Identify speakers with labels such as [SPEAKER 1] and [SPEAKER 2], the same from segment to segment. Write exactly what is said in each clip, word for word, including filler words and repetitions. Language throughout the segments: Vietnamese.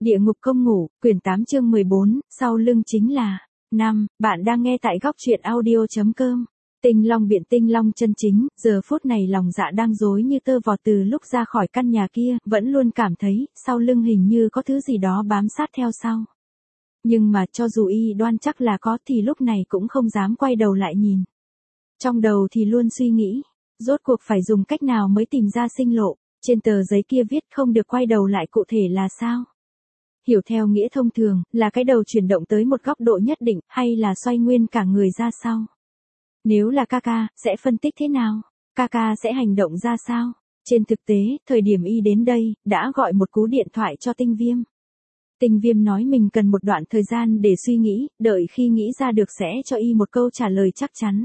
[SPEAKER 1] Địa ngục công ngủ, quyển tám chương mười bốn, sau lưng chính là. Năm, bạn đang nghe tại góc truyện audio.com. Tinh Long biện Tinh Long chân chính, giờ phút này lòng dạ đang rối như tơ vò từ lúc ra khỏi căn nhà kia, vẫn luôn cảm thấy, sau lưng hình như có thứ gì đó bám sát theo sau. Nhưng mà cho dù y đoan chắc là có thì lúc này cũng không dám quay đầu lại nhìn. Trong đầu thì luôn suy nghĩ, rốt cuộc phải dùng cách nào mới tìm ra sinh lộ, trên tờ giấy kia viết không được quay đầu lại cụ thể là sao? Hiểu theo nghĩa thông thường, là cái đầu chuyển động tới một góc độ nhất định, hay là xoay nguyên cả người ra sau? Nếu là ca ca, sẽ phân tích thế nào? Ca ca sẽ hành động ra sao? Trên thực tế, thời điểm y đến đây, đã gọi một cú điện thoại cho Tinh Viêm. Tinh Viêm nói mình cần một đoạn thời gian để suy nghĩ, đợi khi nghĩ ra được sẽ cho y một câu trả lời chắc chắn.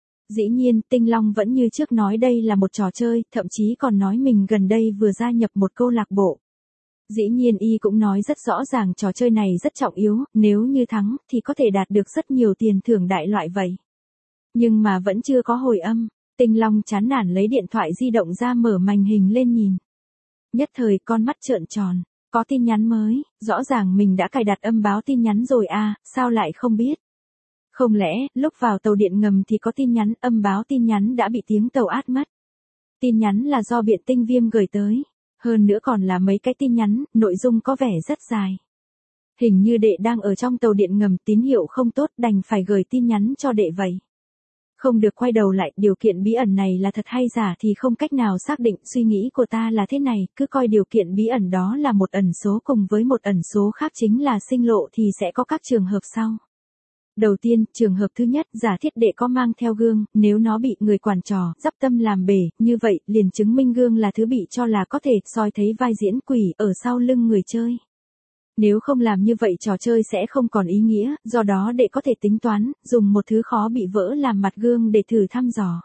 [SPEAKER 1] Dĩ nhiên, Tinh Long vẫn như trước nói đây là một trò chơi, thậm chí còn nói mình gần đây vừa gia nhập một câu lạc bộ. Dĩ nhiên y cũng nói rất rõ ràng trò chơi này rất trọng yếu, nếu như thắng, thì có thể đạt được rất nhiều tiền thưởng đại loại vậy. Nhưng mà vẫn chưa có hồi âm, Tinh Long chán nản lấy điện thoại di động ra mở màn hình lên nhìn. Nhất thời con mắt trợn tròn, có tin nhắn mới, rõ ràng mình đã cài đặt âm báo tin nhắn rồi à, sao lại không biết? Không lẽ, lúc vào tàu điện ngầm thì có tin nhắn, âm báo tin nhắn đã bị tiếng tàu át mất. Tin nhắn là do biện Tinh Viêm gửi tới. Hơn nữa còn là mấy cái tin nhắn, nội dung có vẻ rất dài. Hình như đệ đang ở trong tàu điện ngầm, tín hiệu không tốt, đành phải gửi tin nhắn cho đệ vậy. Không được quay đầu lại, điều kiện bí ẩn này là thật hay giả thì không cách nào xác định, suy nghĩ của ta là thế này, cứ coi điều kiện bí ẩn đó là một ẩn số cùng với một ẩn số khác chính là sinh lộ thì sẽ có các trường hợp sau. Đầu tiên, trường hợp thứ nhất, giả thiết đệ có mang theo gương, nếu nó bị người quản trò, dắp tâm làm bể, như vậy, liền chứng minh gương là thứ bị cho là có thể soi thấy vai diễn quỷ ở sau lưng người chơi. Nếu không làm như vậy trò chơi sẽ không còn ý nghĩa, do đó đệ có thể tính toán, dùng một thứ khó bị vỡ làm mặt gương để thử thăm dò.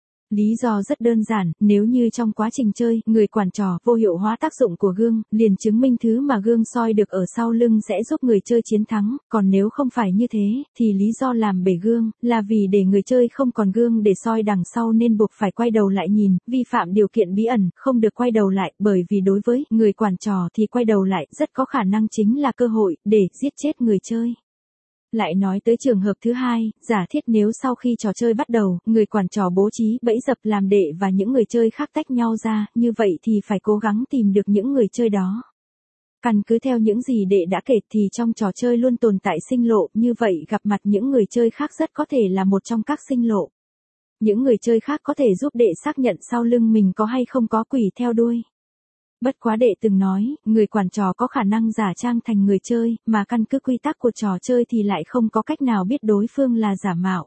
[SPEAKER 1] Lý do rất đơn giản, nếu như trong quá trình chơi, người quản trò vô hiệu hóa tác dụng của gương, liền chứng minh thứ mà gương soi được ở sau lưng sẽ giúp người chơi chiến thắng, còn nếu không phải như thế, thì lý do làm bể gương, là vì để người chơi không còn gương để soi đằng sau nên buộc phải quay đầu lại nhìn, vi phạm điều kiện bí ẩn, không được quay đầu lại, bởi vì đối với người quản trò thì quay đầu lại rất có khả năng chính là cơ hội để giết chết người chơi. Lại nói tới trường hợp thứ hai, giả thiết nếu sau khi trò chơi bắt đầu, người quản trò bố trí bẫy dập làm đệ và những người chơi khác tách nhau ra, như vậy thì phải cố gắng tìm được những người chơi đó. Căn cứ theo những gì đệ đã kể thì trong trò chơi luôn tồn tại sinh lộ, như vậy gặp mặt những người chơi khác rất có thể là một trong các sinh lộ. Những người chơi khác có thể giúp đệ xác nhận sau lưng mình có hay không có quỷ theo đuôi. Bất quá đệ từng nói, người quản trò có khả năng giả trang thành người chơi, mà căn cứ quy tắc của trò chơi thì lại không có cách nào biết đối phương là giả mạo.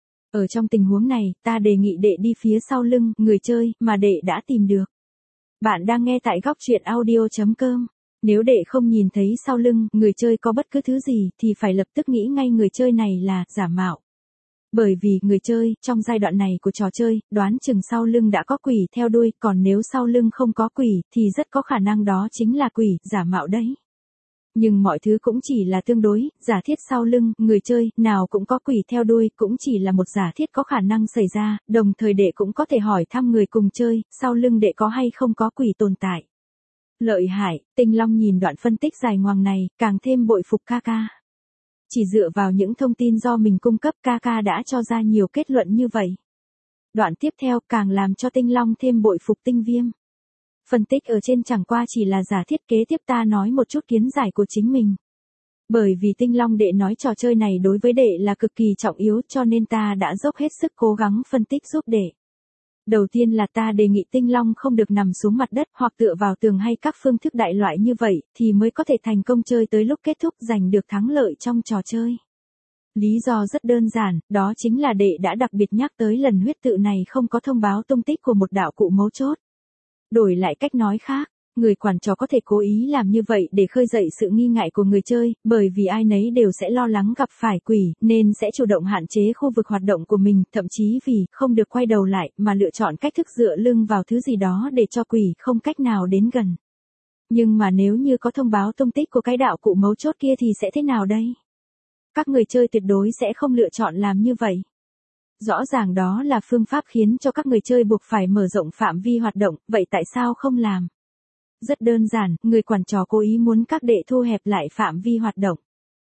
[SPEAKER 1] Ở trong tình huống này, ta đề nghị đệ đi phía sau lưng, người chơi, mà đệ đã tìm được. Bạn đang nghe tại góc truyện audio.com. Nếu đệ không nhìn thấy sau lưng, người chơi có bất cứ thứ gì, thì phải lập tức nghĩ ngay người chơi này là giả mạo. Bởi vì người chơi, trong giai đoạn này của trò chơi, đoán chừng sau lưng đã có quỷ theo đuôi, còn nếu sau lưng không có quỷ, thì rất có khả năng đó chính là quỷ, giả mạo đấy. Nhưng mọi thứ cũng chỉ là tương đối, giả thiết sau lưng, người chơi, nào cũng có quỷ theo đuôi, cũng chỉ là một giả thiết có khả năng xảy ra, đồng thời đệ cũng có thể hỏi thăm người cùng chơi, sau lưng đệ có hay không có quỷ tồn tại. Lợi hại, Tinh Long nhìn đoạn phân tích dài ngoằng này, càng thêm bội phục ca ca. Chỉ dựa vào những thông tin do mình cung cấp ca ca đã cho ra nhiều kết luận như vậy. Đoạn tiếp theo càng làm cho Tinh Long thêm bội phục Tinh Viêm. Phân tích ở trên chẳng qua chỉ là giả thiết, kế tiếp ta nói một chút kiến giải của chính mình. Bởi vì Tinh Long đệ nói trò chơi này đối với đệ là cực kỳ trọng yếu cho nên ta đã dốc hết sức cố gắng phân tích giúp đệ. Đầu tiên là ta đề nghị Tinh Long không được nằm xuống mặt đất hoặc tựa vào tường hay các phương thức đại loại như vậy, thì mới có thể thành công chơi tới lúc kết thúc giành được thắng lợi trong trò chơi. Lý do rất đơn giản, đó chính là đệ đã đặc biệt nhắc tới lần huyết tự này không có thông báo tung tích của một đạo cụ mấu chốt. Đổi lại cách nói khác, người quản trò có thể cố ý làm như vậy để khơi dậy sự nghi ngại của người chơi, bởi vì ai nấy đều sẽ lo lắng gặp phải quỷ, nên sẽ chủ động hạn chế khu vực hoạt động của mình, thậm chí vì không được quay đầu lại mà lựa chọn cách thức dựa lưng vào thứ gì đó để cho quỷ không cách nào đến gần. Nhưng mà nếu như có thông báo tung tích của cái đạo cụ mấu chốt kia thì sẽ thế nào đây? Các người chơi tuyệt đối sẽ không lựa chọn làm như vậy. Rõ ràng đó là phương pháp khiến cho các người chơi buộc phải mở rộng phạm vi hoạt động, vậy tại sao không làm? Rất đơn giản, người quản trò cố ý muốn các đệ thu hẹp lại phạm vi hoạt động.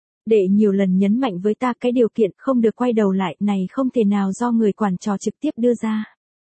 [SPEAKER 1] Đệ nhiều lần nhấn mạnh với ta cái điều kiện không được quay đầu lại này không thể nào do người quản trò trực tiếp đưa ra.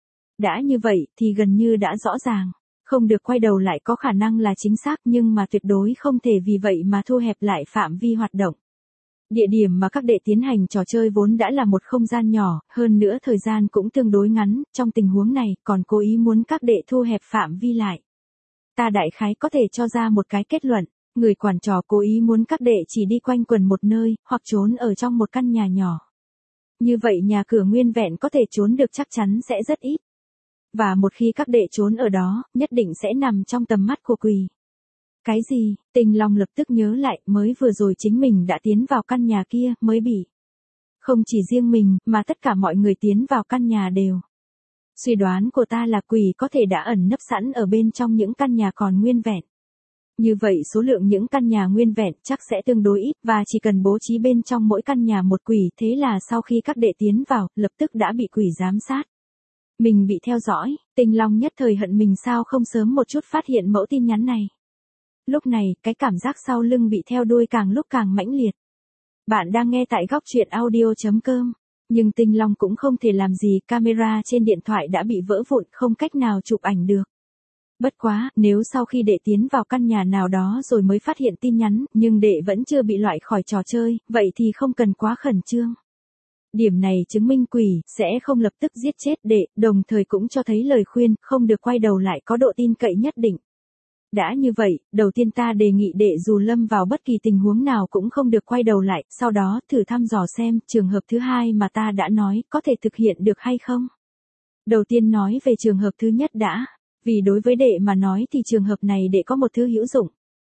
[SPEAKER 1] Đã như vậy thì gần như đã rõ ràng. Không được quay đầu lại có khả năng là chính xác nhưng mà tuyệt đối không thể vì vậy mà thu hẹp lại phạm vi hoạt động. Địa điểm mà các đệ tiến hành trò chơi vốn đã là một không gian nhỏ, hơn nữa thời gian cũng tương đối ngắn, trong tình huống này còn cố ý muốn các đệ thu hẹp phạm vi lại. Ta đại khái có thể cho ra một cái kết luận, người quản trò cố ý muốn các đệ chỉ đi quanh quần một nơi, hoặc trốn ở trong một căn nhà nhỏ. Như vậy nhà cửa nguyên vẹn có thể trốn được chắc chắn sẽ rất ít. Và một khi các đệ trốn ở đó, nhất định sẽ nằm trong tầm mắt của quỷ. Cái gì? Tinh Long lập tức nhớ lại, mới vừa rồi chính mình đã tiến vào căn nhà kia, mới bị. Không chỉ riêng mình, mà tất cả mọi người tiến vào căn nhà đều. Suy đoán của ta là quỷ có thể đã ẩn nấp sẵn ở bên trong những căn nhà còn nguyên vẹn. Như vậy số lượng những căn nhà nguyên vẹn chắc sẽ tương đối ít, và chỉ cần bố trí bên trong mỗi căn nhà một quỷ, thế là sau khi các đệ tiến vào, lập tức đã bị quỷ giám sát. Mình bị theo dõi, Tinh Long nhất thời hận mình sao không sớm một chút phát hiện mẫu tin nhắn này. Lúc này, cái cảm giác sau lưng bị theo đuôi càng lúc càng mãnh liệt. Bạn đang nghe tại góc truyện audio chấm com. Nhưng Tinh Long cũng không thể làm gì, camera trên điện thoại đã bị vỡ vụn, không cách nào chụp ảnh được. Bất quá, nếu sau khi đệ tiến vào căn nhà nào đó rồi mới phát hiện tin nhắn, nhưng đệ vẫn chưa bị loại khỏi trò chơi, vậy thì không cần quá khẩn trương. Điểm này chứng minh quỷ sẽ không lập tức giết chết đệ, đồng thời cũng cho thấy lời khuyên không được quay đầu lại có độ tin cậy nhất định. Đã như vậy, đầu tiên ta đề nghị đệ dù lâm vào bất kỳ tình huống nào cũng không được quay đầu lại, sau đó thử thăm dò xem trường hợp thứ hai mà ta đã nói có thể thực hiện được hay không. Đầu tiên nói về trường hợp thứ nhất đã, vì đối với đệ mà nói thì trường hợp này đệ có một thứ hữu dụng.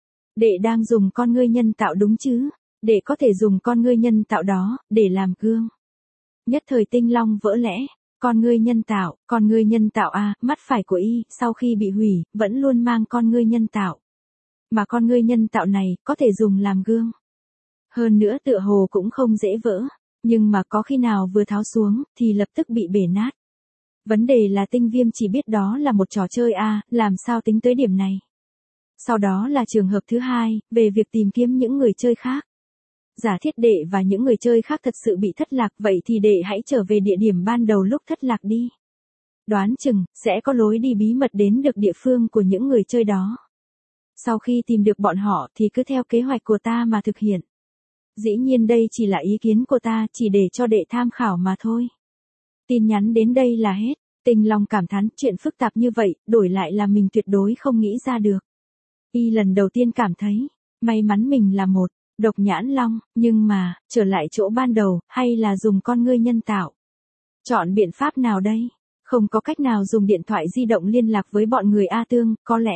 [SPEAKER 1] Đệ đang dùng con ngươi nhân tạo đúng chứ, đệ có thể dùng con ngươi nhân tạo đó để làm gương. Nhất thời Tinh Long vỡ lẽ. Con ngươi nhân tạo, con ngươi nhân tạo a, mắt phải của y, sau khi bị hủy, vẫn luôn mang con ngươi nhân tạo. Mà con ngươi nhân tạo này, có thể dùng làm gương. Hơn nữa tựa hồ cũng không dễ vỡ, nhưng mà có khi nào vừa tháo xuống, thì lập tức bị bể nát. Vấn đề là Tinh Viêm chỉ biết đó là một trò chơi a, làm sao tính tới điểm này. Sau đó là trường hợp thứ hai, về việc tìm kiếm những người chơi khác. Giả thiết đệ và những người chơi khác thật sự bị thất lạc, vậy thì đệ hãy trở về địa điểm ban đầu lúc thất lạc đi. Đoán chừng, sẽ có lối đi bí mật đến được địa phương của những người chơi đó. Sau khi tìm được bọn họ thì cứ theo kế hoạch của ta mà thực hiện. Dĩ nhiên đây chỉ là ý kiến của ta, chỉ để cho đệ tham khảo mà thôi. Tin nhắn đến đây là hết. Tinh Long cảm thán chuyện phức tạp như vậy, đổi lại là mình tuyệt đối không nghĩ ra được. Y lần đầu tiên cảm thấy, may mắn mình là một độc nhãn long, nhưng mà, trở lại chỗ ban đầu, hay là dùng con ngươi nhân tạo? Chọn biện pháp nào đây? Không có cách nào dùng điện thoại di động liên lạc với bọn người A Tương, có lẽ.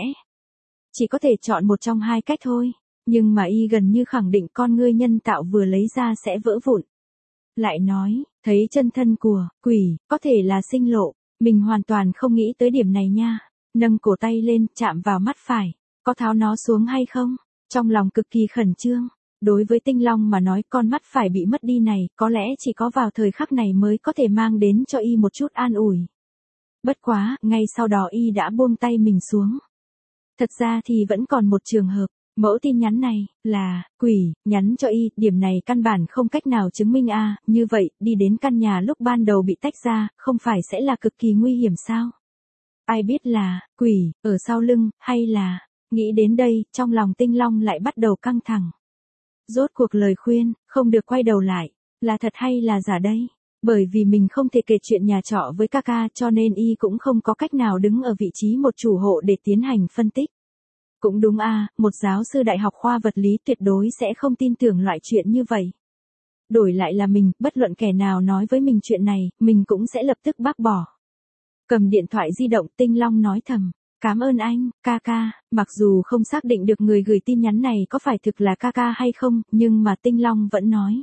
[SPEAKER 1] Chỉ có thể chọn một trong hai cách thôi. Nhưng mà y gần như khẳng định con ngươi nhân tạo vừa lấy ra sẽ vỡ vụn. Lại nói, thấy chân thân của quỷ, có thể là sinh lộ. Mình hoàn toàn không nghĩ tới điểm này nha. Nâng cổ tay lên, chạm vào mắt phải. Có tháo nó xuống hay không? Trong lòng cực kỳ khẩn trương. Đối với Tinh Long mà nói con mắt phải bị mất đi này, có lẽ chỉ có vào thời khắc này mới có thể mang đến cho y một chút an ủi. Bất quá, ngay sau đó y đã buông tay mình xuống. Thật ra thì vẫn còn một trường hợp, mẫu tin nhắn này, là, quỷ, nhắn cho y, điểm này căn bản không cách nào chứng minh a, như vậy, đi đến căn nhà lúc ban đầu bị tách ra, không phải sẽ là cực kỳ nguy hiểm sao? Ai biết là, quỷ, ở sau lưng, hay là, nghĩ đến đây, trong lòng Tinh Long lại bắt đầu căng thẳng. Rốt cuộc lời khuyên, không được quay đầu lại, là thật hay là giả đây? Bởi vì mình không thể kể chuyện nhà trọ với Kaka cho nên y cũng không có cách nào đứng ở vị trí một chủ hộ để tiến hành phân tích. Cũng đúng a, một giáo sư đại học khoa vật lý tuyệt đối sẽ không tin tưởng loại chuyện như vậy. Đổi lại là mình, bất luận kẻ nào nói với mình chuyện này, mình cũng sẽ lập tức bác bỏ. Cầm điện thoại di động, Tinh Long nói thầm. Cảm ơn anh, Kaka, mặc dù không xác định được người gửi tin nhắn này có phải thực là Kaka hay không, nhưng mà Tinh Long vẫn nói.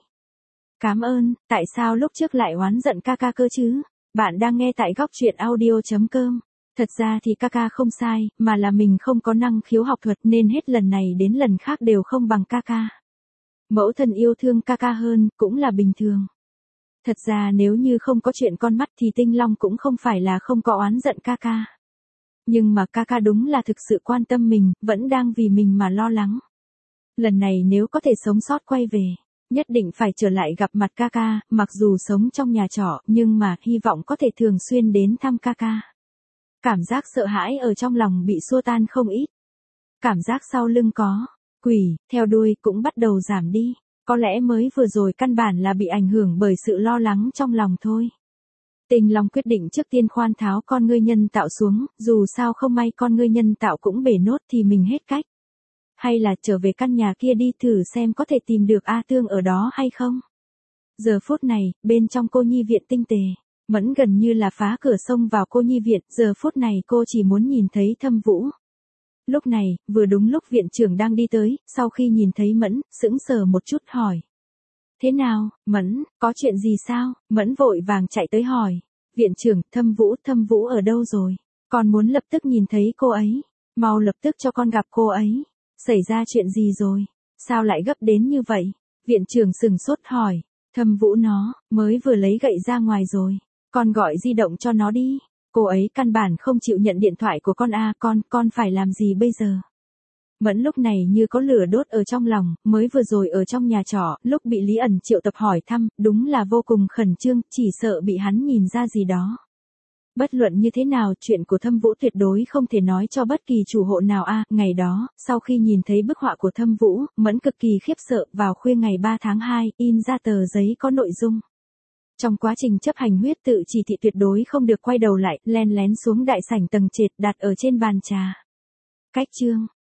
[SPEAKER 1] Cảm ơn, tại sao lúc trước lại oán giận Kaka cơ chứ? Bạn đang nghe tại góc truyện audio chấm com. Thật ra thì Kaka không sai, mà là mình không có năng khiếu học thuật nên hết lần này đến lần khác đều không bằng Kaka. Mẫu thân yêu thương Kaka hơn, cũng là bình thường. Thật ra nếu như không có chuyện con mắt thì Tinh Long cũng không phải là không có oán giận Kaka. Nhưng mà ca ca đúng là thực sự quan tâm mình, vẫn đang vì mình mà lo lắng. Lần này nếu có thể sống sót quay về, nhất định phải trở lại gặp mặt ca ca, mặc dù sống trong nhà trọ, nhưng mà hy vọng có thể thường xuyên đến thăm ca ca. Cảm giác sợ hãi ở trong lòng bị xua tan không ít. Cảm giác sau lưng có quỷ theo đuôi cũng bắt đầu giảm đi. Có lẽ mới vừa rồi căn bản là bị ảnh hưởng bởi sự lo lắng trong lòng thôi. Tình Long quyết định trước tiên khoan tháo con ngươi nhân tạo xuống, dù sao không may con ngươi nhân tạo cũng bể nốt thì mình hết cách. Hay là trở về căn nhà kia đi thử xem có thể tìm được A Tương ở đó hay không. Giờ phút này, bên trong cô nhi viện tinh tề, Mẫn gần như là phá cửa xông vào cô nhi viện, giờ phút này cô chỉ muốn nhìn thấy Thâm Vũ. Lúc này, vừa đúng lúc viện trưởng đang đi tới, sau khi nhìn thấy Mẫn, sững sờ một chút hỏi. Thế nào, Mẫn, có chuyện gì sao? Mẫn vội vàng chạy tới hỏi. Viện trưởng, Thâm Vũ, Thâm Vũ ở đâu rồi? Con muốn lập tức nhìn thấy cô ấy. Mau lập tức cho con gặp cô ấy. Xảy ra chuyện gì rồi? Sao lại gấp đến như vậy? Viện trưởng sừng sốt hỏi. Thâm Vũ nó, mới vừa lấy gậy ra ngoài rồi. Con gọi di động cho nó đi. Cô ấy căn bản không chịu nhận điện thoại của con a, con, con phải làm gì bây giờ? Mẫn lúc này như có lửa đốt ở trong lòng, mới vừa rồi ở trong nhà trọ, lúc bị Lý ẩn triệu tập hỏi thăm, đúng là vô cùng khẩn trương, chỉ sợ bị hắn nhìn ra gì đó. Bất luận như thế nào, chuyện của Thâm Vũ tuyệt đối không thể nói cho bất kỳ chủ hộ nào a. Ngày đó, sau khi nhìn thấy bức họa của Thâm Vũ, Mẫn cực kỳ khiếp sợ, vào khuya ngày ba tháng hai, in ra tờ giấy có nội dung. Trong quá trình chấp hành huyết tự chỉ thị tuyệt đối không được quay đầu lại, len lén xuống đại sảnh tầng trệt đặt ở trên bàn trà. Cách chương